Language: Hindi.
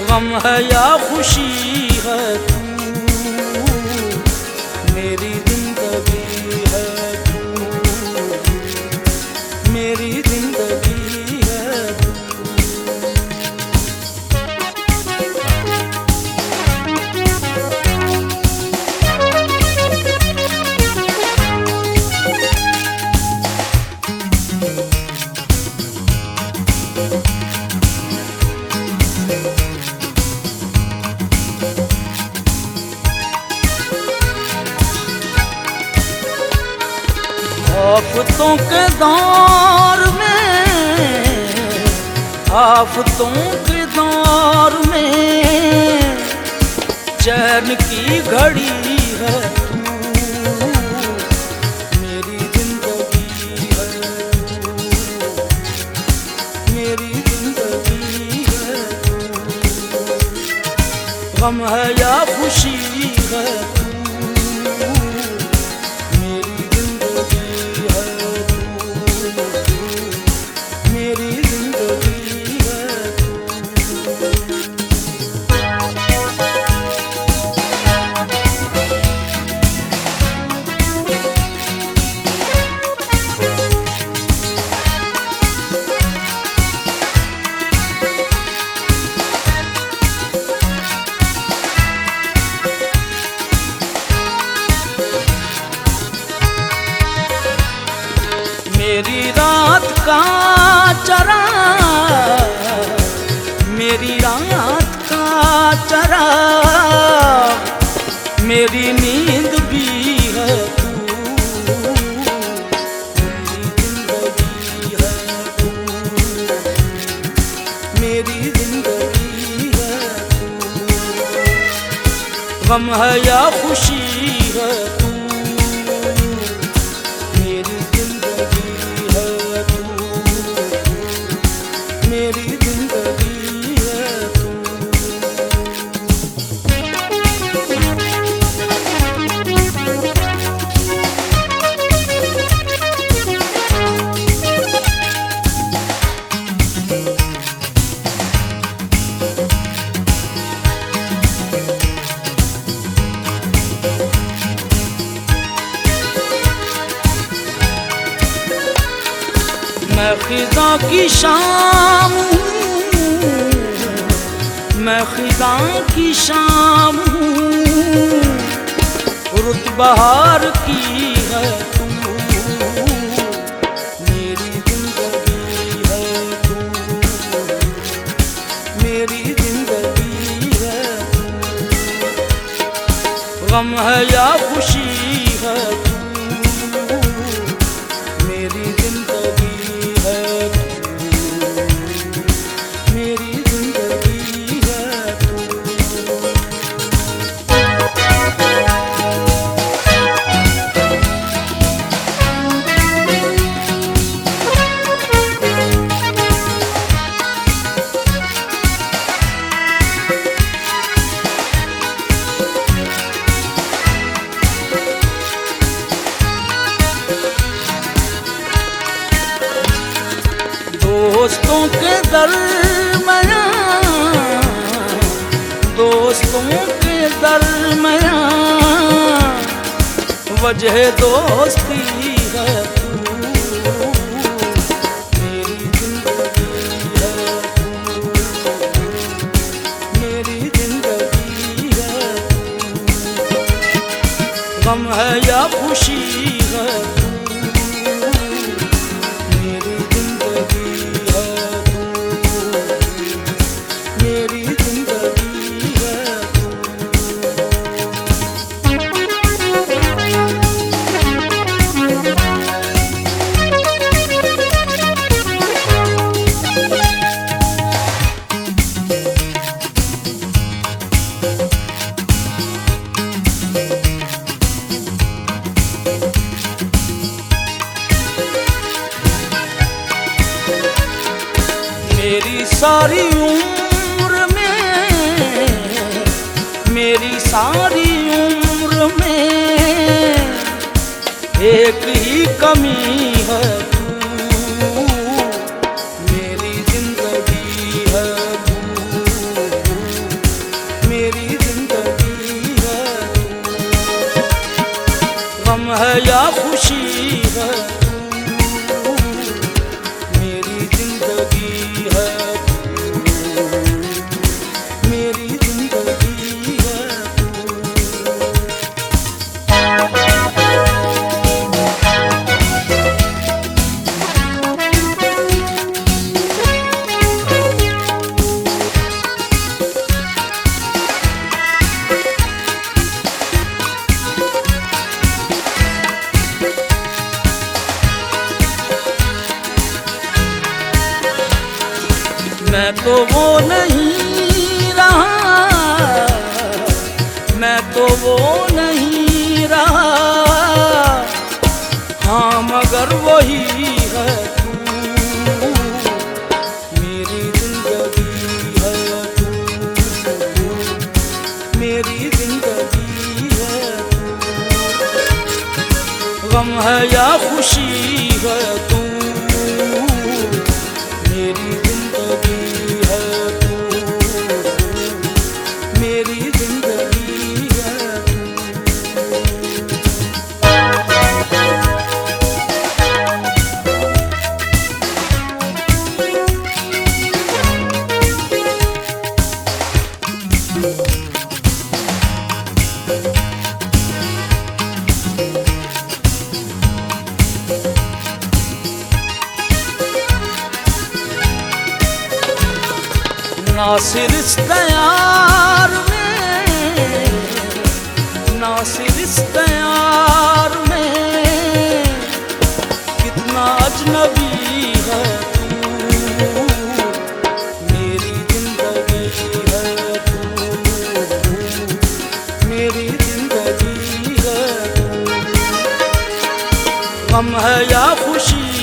गम है या खुशी है तू, मेरी जिंदगी है तू, मेरी जिंदगी है तू। आफतों के दौर में, आफतों के दौर में चैन की घड़ी है तू, मेरी जिंदगी है तू, मेरी जिंदगी है तू। गम है या खुशी है तू, मेरी रात का चरा, मेरी रात का चरा, मेरी नींद भी है तू, मेरी जिंदगी है तू, मेरी जिंदगी है तू। गम है या खुशी है तू, मेरी जिंदगी है तू। मैं खिज़ां की शाम हूँ, मैं खिज़ां की शाम हूँ, रुत बहार की है तू, मेरी जिंदगी है तू, मेरी जिंदगी है तू। गम है या खुशी है तू, मेरी जिंदगी है तू, मेरी जिंदगी है तू। दोस्तों के दरमियाँ, दोस्तों के दरमियाँ वजह दोस्ती है तू, मेरी जिंदगी है तू, मेरी जिंदगी है तू। गम है या खुशी है तू, मेरी जिंदगी है तू, मेरी जिंदगी है तू। मेरी सारी उम्र में, मेरी सारी उम्र में एक ही कमी है तू, मेरी जिंदगी है तू, मैं तो वो नहीं रहा, मैं तो वो नहीं रहा, हाँ मगर वही है तू, मेरी जिंदगी है तू, मेरी जिंदगी है तू। गम है या खुशी है तू, मेरी जिंदगी है तू, मेरी जिंदगी है नासिर इस दयार में, नासिर इस दयार में कितना अजनबी है तू, मेरी जिंदगी है तू, मेरी जिंदगी है तू। गम है या खुशी